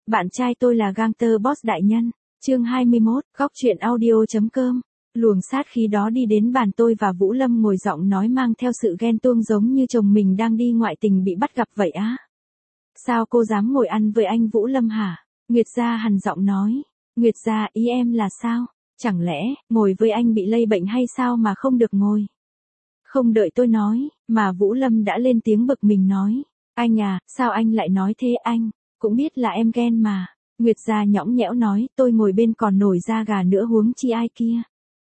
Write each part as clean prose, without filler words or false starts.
Bạn trai tôi là gangster boss đại nhân. Chương 21, góc truyện audio.com. Luồng sát khí đó đi đến bàn tôi và Vũ Lâm ngồi giọng nói mang theo sự ghen tuông giống như chồng mình đang đi ngoại tình bị bắt gặp vậy á. Sao cô dám ngồi ăn với anh Vũ Lâm hả? Nguyệt Gia hằn giọng nói. Nguyệt Gia, ý em là sao? Chẳng lẽ, ngồi với anh bị lây bệnh hay sao mà không được ngồi? Không đợi tôi nói, mà Vũ Lâm đã lên tiếng bực mình nói. Anh à, sao anh lại nói thế anh? Cũng biết là em ghen mà. Nguyệt Gia nhõng nhẽo nói, tôi ngồi bên còn nổi da gà nữa huống chi ai kia.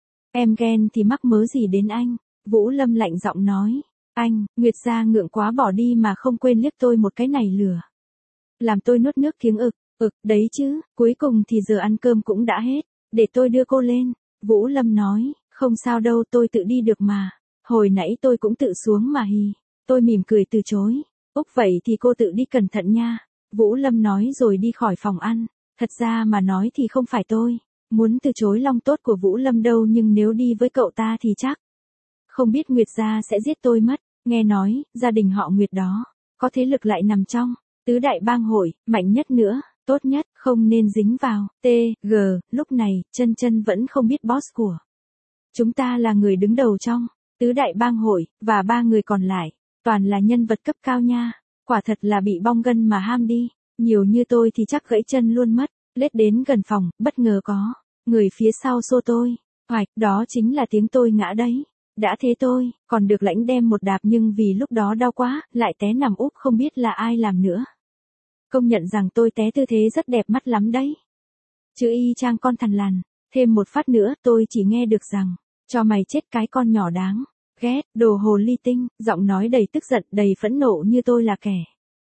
Em ghen thì mắc mớ gì đến anh? Vũ Lâm lạnh giọng nói. Anh, Nguyệt Gia ngượng quá bỏ đi mà không quên liếc tôi một cái này lừa. Làm tôi nuốt nước kiếng đấy chứ, cuối cùng thì giờ ăn cơm cũng đã hết, để tôi đưa cô lên. Vũ Lâm nói, không sao đâu tôi tự đi được mà. Hồi nãy tôi cũng tự xuống mà hì. Tôi mỉm cười từ chối. Úc vậy thì cô tự đi cẩn thận nha. Vũ Lâm nói rồi đi khỏi phòng ăn. Thật ra mà nói thì không phải tôi muốn từ chối lòng tốt của Vũ Lâm đâu, nhưng nếu đi với cậu ta thì chắc không biết Nguyệt Gia sẽ giết tôi mất. Nghe nói, gia đình họ Nguyệt đó có thế lực lại nằm trong tứ đại bang hội, mạnh nhất nữa, tốt nhất, không nên dính vào. T.G. Lúc này, Chân Chân vẫn không biết boss của chúng ta là người đứng đầu trong tứ đại bang hội, và ba người còn lại toàn là nhân vật cấp cao nha. Quả thật là bị bong gân mà ham đi. Nhiều như tôi thì chắc gãy chân luôn mất. Lết đến gần phòng, bất ngờ có người phía sau xô tôi. Hoạch, đó chính là tiếng tôi ngã đấy. Đã thế tôi còn được lãnh đem một đạp, nhưng vì lúc đó đau quá, lại té nằm úp không biết là ai làm nữa. Công nhận rằng tôi té tư thế rất đẹp mắt lắm đấy. Chứ y chang con thằn lằn. Thêm một phát nữa, tôi chỉ nghe được rằng, cho mày chết cái con nhỏ đáng ghét, đồ hồ ly tinh, giọng nói đầy tức giận, đầy phẫn nộ như tôi là kẻ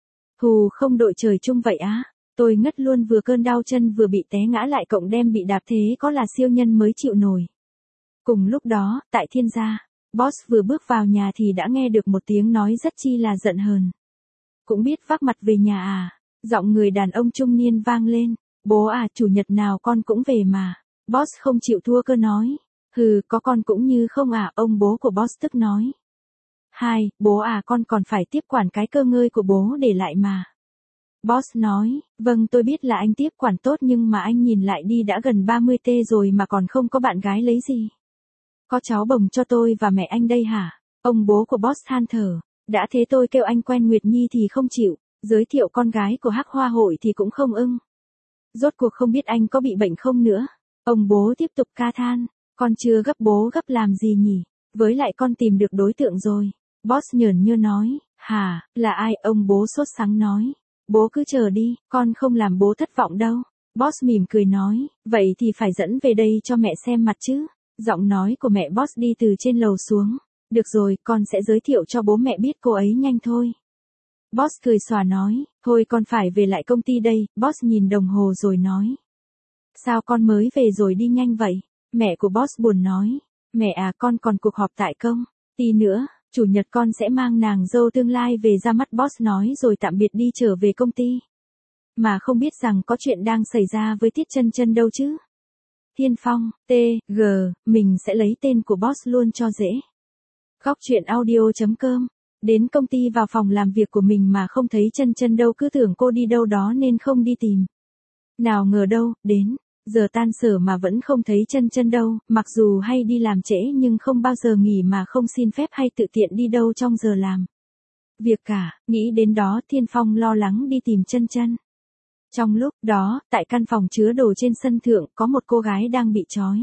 thù không đội trời chung vậy á. Tôi ngất luôn, vừa cơn đau chân vừa bị té ngã lại cộng đem bị đạp, thế có là siêu nhân mới chịu nổi. Cùng lúc đó, tại Thiên gia, boss vừa bước vào nhà thì đã nghe được một tiếng nói rất chi là giận hờn. Cũng biết vác mặt về nhà à? Giọng người đàn ông trung niên vang lên. Bố à, chủ nhật nào con cũng về mà. Boss không chịu thua cơ nói. Hừ, có con cũng như không à, ông bố của boss tức nói. Hai, bố à, con còn phải tiếp quản cái cơ ngơi của bố để lại mà. Boss nói, vâng tôi biết là anh tiếp quản tốt, nhưng mà anh nhìn lại đi, đã gần 30T rồi mà còn không có bạn gái lấy gì. Có cháu bồng cho tôi và mẹ anh đây hả? Ông bố của boss than thở. Đã thế tôi kêu anh quen Nguyệt Nhi thì không chịu, giới thiệu con gái của Hắc Hoa hội thì cũng không ưng. Rốt cuộc không biết anh có bị bệnh không nữa. Ông bố tiếp tục ca than, con chưa gấp bố gấp làm gì nhỉ? Với lại con tìm được đối tượng rồi. Boss nhởn nhơ nói, hả, là ai? Ông bố sốt sắng nói. Bố cứ chờ đi, con không làm bố thất vọng đâu. Boss mỉm cười nói, vậy thì phải dẫn về đây cho mẹ xem mặt chứ. Giọng nói của mẹ boss đi từ trên lầu xuống. Được rồi, con sẽ giới thiệu cho bố mẹ biết cô ấy nhanh thôi. Boss cười xòa nói, thôi con phải về lại công ty đây. Boss nhìn đồng hồ rồi nói. Sao con mới về rồi đi nhanh vậy? Mẹ của boss buồn nói. Mẹ à, con còn cuộc họp tại công ty nữa. Chủ nhật con sẽ mang nàng dâu tương lai về ra mắt. Boss nói rồi tạm biệt đi trở về công ty. Mà không biết rằng có chuyện đang xảy ra với Tiết Chân Chân đâu chứ. Thiên Phong, T.G. Mình sẽ lấy tên của boss luôn cho dễ. Góc truyện audio.com. Đến công ty vào phòng làm việc của mình mà không thấy Chân Chân đâu, cứ tưởng cô đi đâu đó nên không đi tìm. Nào ngờ đâu, đến giờ tan sở mà vẫn không thấy Chân Chân đâu. Mặc dù hay đi làm trễ nhưng không bao giờ nghỉ mà không xin phép hay tự tiện đi đâu trong giờ làm việc cả. Nghĩ đến đó, Thiên Phong lo lắng đi tìm Chân Chân. Trong lúc đó, tại căn phòng chứa đồ trên sân thượng, có một cô gái đang bị trói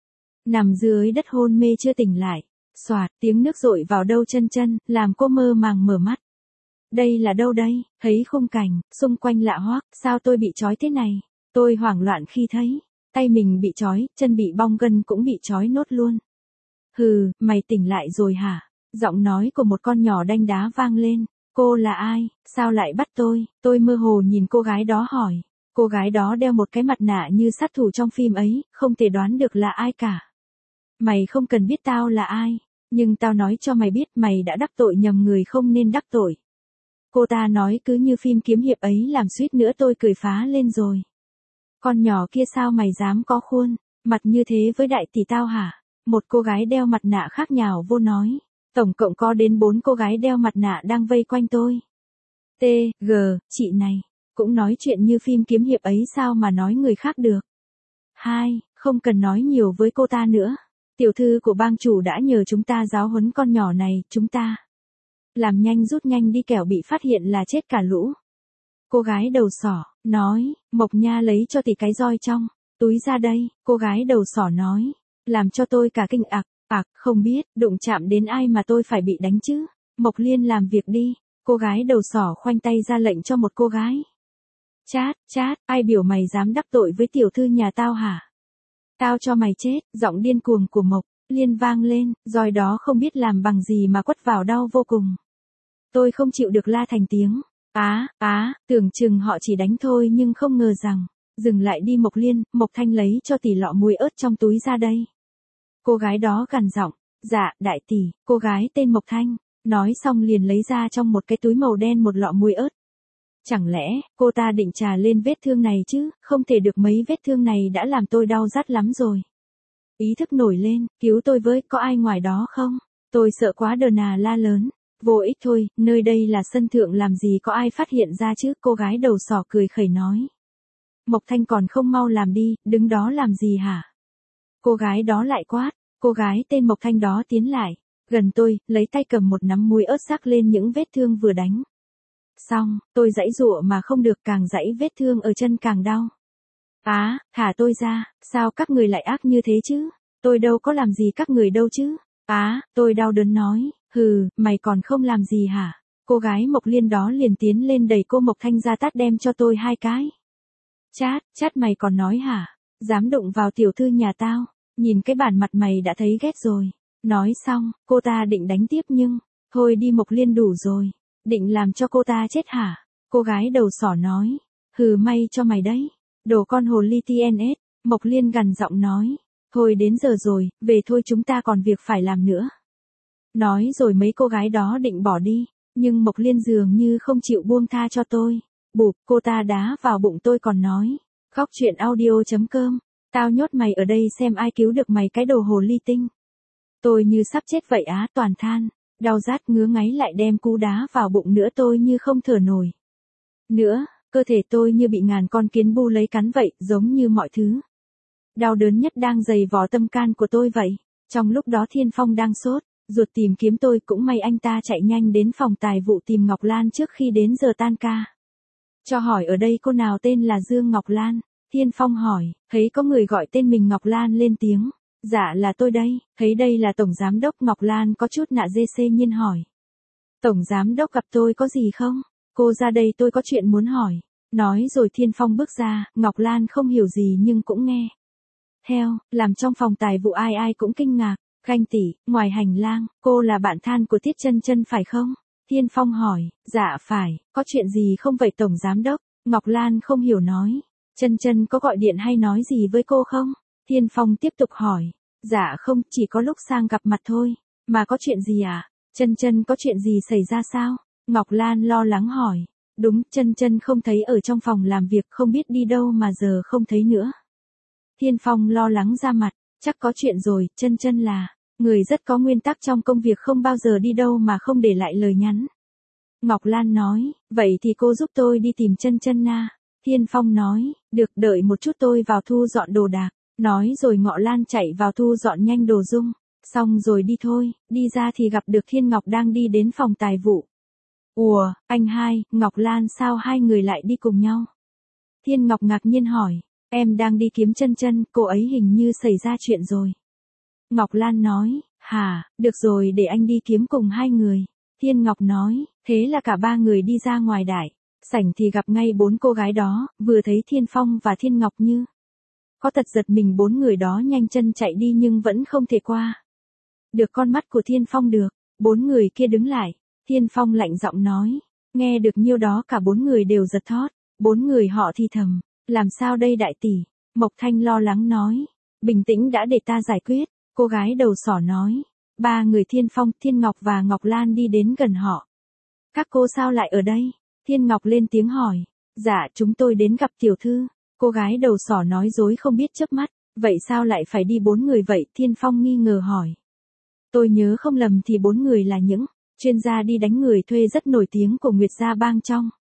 nằm dưới đất hôn mê chưa tỉnh lại. Xoạt, tiếng nước dội vào đâu Chân Chân, làm cô mơ màng mở mắt. Đây là đâu đây? Thấy khung cảnh xung quanh lạ hoắc, sao tôi bị trói thế này? Tôi hoảng loạn khi thấy tay mình bị trói, chân bị bong gân cũng bị trói nốt luôn. Hừ, mày tỉnh lại rồi hả? Giọng nói của một con nhỏ đanh đá vang lên. Cô là ai? Sao lại bắt tôi? Tôi mơ hồ nhìn cô gái đó hỏi. Cô gái đó đeo một cái mặt nạ như sát thủ trong phim ấy, không thể đoán được là ai cả. Mày không cần biết tao là ai, nhưng tao nói cho mày biết mày đã đắc tội nhầm người không nên đắc tội. Cô ta nói cứ như phim kiếm hiệp ấy, làm suýt nữa tôi cười phá lên rồi. Con nhỏ kia sao mày dám có khuôn mặt như thế với đại tỷ tao hả? Một cô gái đeo mặt nạ khác nhào vô nói. Tổng cộng có đến 4 cô gái đeo mặt nạ đang vây quanh tôi. T.G. Chị này, Cũng nói chuyện như phim kiếm hiệp ấy sao mà nói người khác được. 2. Không cần nói nhiều với cô ta nữa. Tiểu thư của bang chủ đã nhờ chúng ta giáo huấn con nhỏ này, chúng ta làm nhanh rút nhanh đi kẻo bị phát hiện là chết cả lũ. Cô gái đầu sỏ, nói, Mộc Nha lấy cho tỷ cái roi trong túi ra đây, cô gái đầu sỏ nói, làm cho tôi cả kinh không biết, đụng chạm đến ai mà tôi phải bị đánh chứ. Mộc Liên làm việc đi, cô gái đầu sỏ khoanh tay ra lệnh cho một cô gái. Chát, ai biểu mày dám đắc tội với tiểu thư nhà tao hả? Tao cho mày chết, giọng điên cuồng của Mộc Liên vang lên, roi đó không biết làm bằng gì mà quất vào đau vô cùng. Tôi không chịu được la thành tiếng. Tưởng chừng họ chỉ đánh thôi nhưng không ngờ rằng, dừng lại đi Mộc Liên, Mộc Thanh lấy cho tỷ lọ muối ớt trong túi ra đây. Cô gái đó gằn giọng, dạ, đại tỷ, cô gái tên Mộc Thanh, nói xong liền lấy ra trong một cái túi màu đen một lọ muối ớt. Chẳng lẽ, cô ta định trà lên vết thương này chứ, không thể được mấy vết thương này đã làm tôi đau rát lắm rồi. Ý thức nổi lên, cứu tôi với, có ai ngoài đó không? Tôi sợ quá đờ nà la lớn. Vô ích thôi, nơi đây là sân thượng làm gì có ai phát hiện ra chứ, cô gái đầu sỏ cười khẩy nói. Mộc Thanh còn không mau làm đi, đứng đó làm gì hả? Cô gái đó lại quát, cô gái tên Mộc Thanh đó tiến lại, gần tôi, lấy tay cầm một nắm muối ớt rắc lên những vết thương vừa đánh. Xong, tôi giãy giụa mà không được, càng giãy vết thương ở chân càng đau. Thả tôi ra, sao các người lại ác như thế chứ? Tôi đâu có làm gì các người đâu chứ? Tôi đau đớn nói, mày còn không làm gì hả? Cô gái Mộc Liên đó liền tiến lên đẩy cô Mộc Thanh ra tát đem cho tôi 2 cái. Chát mày còn nói hả? Dám đụng vào tiểu thư nhà tao, nhìn cái bản mặt mày đã thấy ghét rồi. Nói xong, cô ta định đánh tiếp nhưng, thôi đi Mộc Liên đủ rồi. Định làm cho cô ta chết hả? Cô gái đầu sỏ nói, may cho mày đấy. Đồ con hồ ly TNS, Mộc Liên gằn giọng nói. Thôi đến giờ rồi, về thôi chúng ta còn việc phải làm nữa. Nói rồi mấy cô gái đó định bỏ đi, nhưng Mộc Liên dường như không chịu buông tha cho tôi. Bụp, cô ta đá vào bụng tôi còn nói. Góc truyện audio.com, tao nhốt mày ở đây xem ai cứu được mày cái đồ hồ ly tinh. Tôi như sắp chết vậy toàn than. Đau rát ngứa ngáy lại đem cú đá vào bụng nữa tôi như không thở nổi. Nữa, cơ thể tôi như bị ngàn con kiến bu lấy cắn vậy, giống như mọi thứ. Đau đớn nhất đang giày vò tâm can của tôi vậy. Trong lúc đó Thiên Phong đang sốt ruột tìm kiếm tôi, cũng may anh ta chạy nhanh đến phòng tài vụ tìm Ngọc Lan trước khi đến giờ tan ca. Cho hỏi ở đây cô nào tên là Dương Ngọc Lan. Thiên Phong hỏi, thấy có người gọi tên mình Ngọc Lan lên tiếng. Dạ là tôi đây, thấy đây là Tổng Giám Đốc. Ngọc Lan có chút nạ dê xê nhiên hỏi. Tổng Giám Đốc gặp tôi có gì không? Cô ra đây tôi có chuyện muốn hỏi. Nói rồi Thiên Phong bước ra, Ngọc Lan không hiểu gì nhưng cũng nghe theo, làm trong phòng tài vụ ai ai cũng kinh ngạc. Ganh tỷ, ngoài hành lang, cô là bạn than của Tiết Chân Chân phải không? Thiên Phong hỏi, dạ phải, có chuyện gì không vậy Tổng Giám Đốc? Ngọc Lan không hiểu nói, Chân Chân có gọi điện hay nói gì với cô không? Thiên Phong tiếp tục hỏi, dạ không, chỉ có lúc sang gặp mặt thôi, mà có chuyện gì à? Chân Chân có chuyện gì xảy ra sao? Ngọc Lan lo lắng hỏi, đúng, Chân Chân không thấy ở trong phòng làm việc, không biết đi đâu mà giờ không thấy nữa. Thiên Phong lo lắng ra mặt, chắc có chuyện rồi, Chân Chân là người rất có nguyên tắc trong công việc, không bao giờ đi đâu mà không để lại lời nhắn. Ngọc Lan nói, vậy thì cô giúp tôi đi tìm Chân Chân na. Thiên Phong nói, được, đợi một chút tôi vào thu dọn đồ đạc. Nói rồi Ngọ Lan chạy vào thu dọn nhanh đồ dung. Xong rồi đi thôi, đi ra thì gặp được Thiên Ngọc đang đi đến phòng tài vụ. Ủa, anh hai, Ngọc Lan sao hai người lại đi cùng nhau? Thiên Ngọc ngạc nhiên hỏi, em đang đi kiếm Chân Chân, cô ấy hình như xảy ra chuyện rồi. Ngọc Lan nói, hả, được rồi để anh đi kiếm cùng hai người. Thiên Ngọc nói, thế là cả 3 người đi ra ngoài đại sảnh thì gặp ngay 4 cô gái đó, vừa thấy Thiên Phong và Thiên Ngọc như có tật giật mình, 4 người đó nhanh chân chạy đi nhưng vẫn không thể qua được con mắt của Thiên Phong được. 4 người kia đứng lại, Thiên Phong lạnh giọng nói, nghe được nhiêu đó cả 4 người đều giật thót. 4 người họ thì thầm, làm sao đây đại tỷ? Mộc Thanh lo lắng nói, bình tĩnh đã, để ta giải quyết. Cô gái đầu sỏ nói, 3 người Thiên Phong, Thiên Ngọc và Ngọc Lan đi đến gần họ. Các cô sao lại ở đây? Thiên Ngọc lên tiếng hỏi, dạ chúng tôi đến gặp tiểu thư. Cô gái đầu sỏ nói dối không biết chớp mắt, vậy sao lại phải đi 4 người vậy? Thiên Phong nghi ngờ hỏi. Tôi nhớ không lầm thì 4 người là những chuyên gia đi đánh người thuê rất nổi tiếng của Nguyệt Gia Bang trong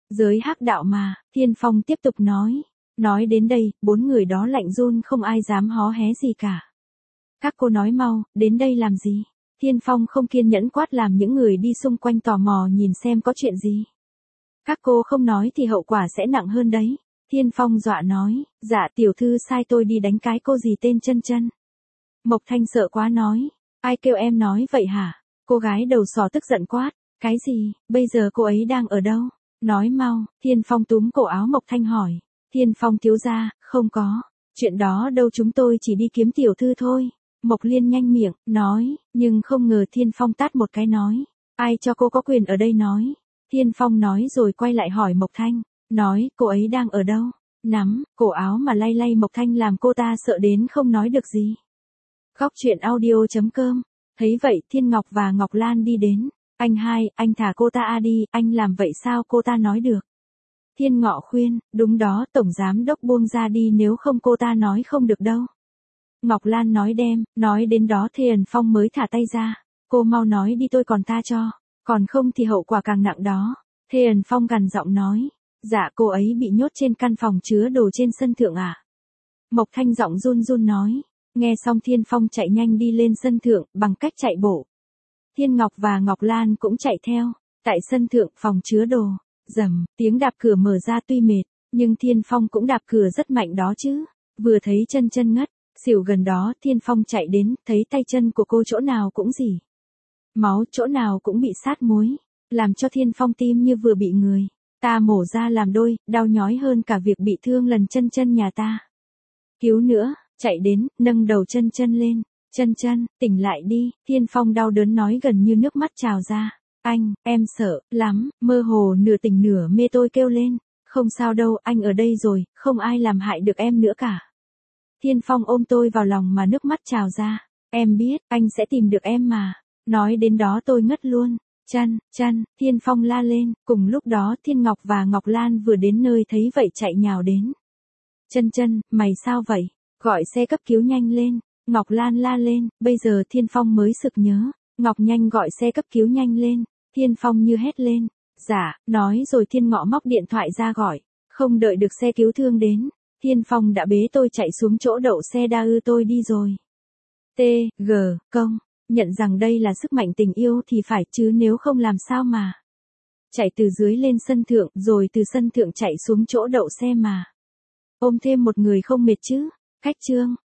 Giới hắc đạo mà, Thiên Phong tiếp tục nói. Nói đến đây, 4 người đó lạnh run không ai dám hó hé gì cả. Các cô nói mau, đến đây làm gì? Thiên Phong không kiên nhẫn quát làm những người đi xung quanh tò mò nhìn xem có chuyện gì. Các cô không nói thì hậu quả sẽ nặng hơn đấy. Thiên Phong dọa nói, dạ tiểu thư sai tôi đi đánh cái cô gì tên Chân Chân. Mộc Thanh sợ quá nói, ai kêu em nói vậy hả? Cô gái đầu sò tức giận quát, cái gì, bây giờ cô ấy đang ở đâu? Nói mau, Thiên Phong túm cổ áo Mộc Thanh hỏi. Thiên Phong thiếu gia, không có, chuyện đó đâu chúng tôi chỉ đi kiếm tiểu thư thôi. Mộc Liên nhanh miệng, nói, nhưng không ngờ Thiên Phong tát một cái nói, ai cho cô có quyền ở đây nói. Thiên Phong nói rồi quay lại hỏi Mộc Thanh, nói, cô ấy đang ở đâu? Nắm, cổ áo mà lay lay Mộc Thanh làm cô ta sợ đến không nói được gì. Góc truyện audio.com. Thấy vậy Thiên Ngọc và Ngọc Lan đi đến. Anh hai, anh thả cô ta đi, anh làm vậy sao cô ta nói được? Thiên Ngọ khuyên, đúng đó, tổng giám đốc buông ra đi nếu không cô ta nói không được đâu. Ngọc Lan nói đem, nói đến đó Thê Ẩn Phong mới thả tay ra. Cô mau nói đi tôi còn tha cho, còn không thì hậu quả càng nặng đó. Thê Ẩn Phong gằn giọng nói, dạ cô ấy bị nhốt trên căn phòng chứa đồ trên sân thượng à? Mộc Thanh giọng run run nói. Nghe xong Thiên Phong chạy nhanh đi lên sân thượng, bằng cách chạy bộ. Thiên Ngọc và Ngọc Lan cũng chạy theo. Tại sân thượng, phòng chứa đồ. Rầm, tiếng đạp cửa mở ra tuy mệt, nhưng Thiên Phong cũng đạp cửa rất mạnh đó chứ. Vừa thấy Chân Chân ngất, xỉu gần đó, Thiên Phong chạy đến, thấy tay chân của cô chỗ nào cũng rỉ máu, chỗ nào cũng bị sát muối, làm cho Thiên Phong tim như vừa bị người ta mổ ra làm đôi, đau nhói hơn cả việc bị thương lần Chân Chân nhà ta. Cứu nữa, chạy đến, nâng đầu Chân Chân lên. Chân Chân, tỉnh lại đi, Thiên Phong đau đớn nói gần như nước mắt trào ra. Anh, em sợ lắm, mơ hồ nửa tỉnh nửa mê tôi kêu lên. Không sao đâu, anh ở đây rồi, không ai làm hại được em nữa cả. Thiên Phong ôm tôi vào lòng mà nước mắt trào ra. Em biết, anh sẽ tìm được em mà. Nói đến đó tôi ngất luôn. Chân, Chân, Thiên Phong la lên. Cùng lúc đó Thiên Ngọc và Ngọc Lan vừa đến nơi thấy vậy chạy nhào đến. Chân Chân, mày sao vậy? Gọi xe cấp cứu nhanh lên. Ngọc Lan la lên, bây giờ Thiên Phong mới sực nhớ. Ngọc nhanh gọi xe cấp cứu nhanh lên. Thiên Phong như hét lên. Dạ, nói rồi Thiên Ngọ móc điện thoại ra gọi. Không đợi được xe cứu thương đến. Thiên Phong đã bế tôi chạy xuống chỗ đậu xe đa ư tôi đi rồi. T.G. Công. Nhận rằng đây là sức mạnh tình yêu thì phải chứ nếu không làm sao mà. Chạy từ dưới lên sân thượng rồi từ sân thượng chạy xuống chỗ đậu xe mà. Ôm thêm một người không mệt chứ. Khách trương.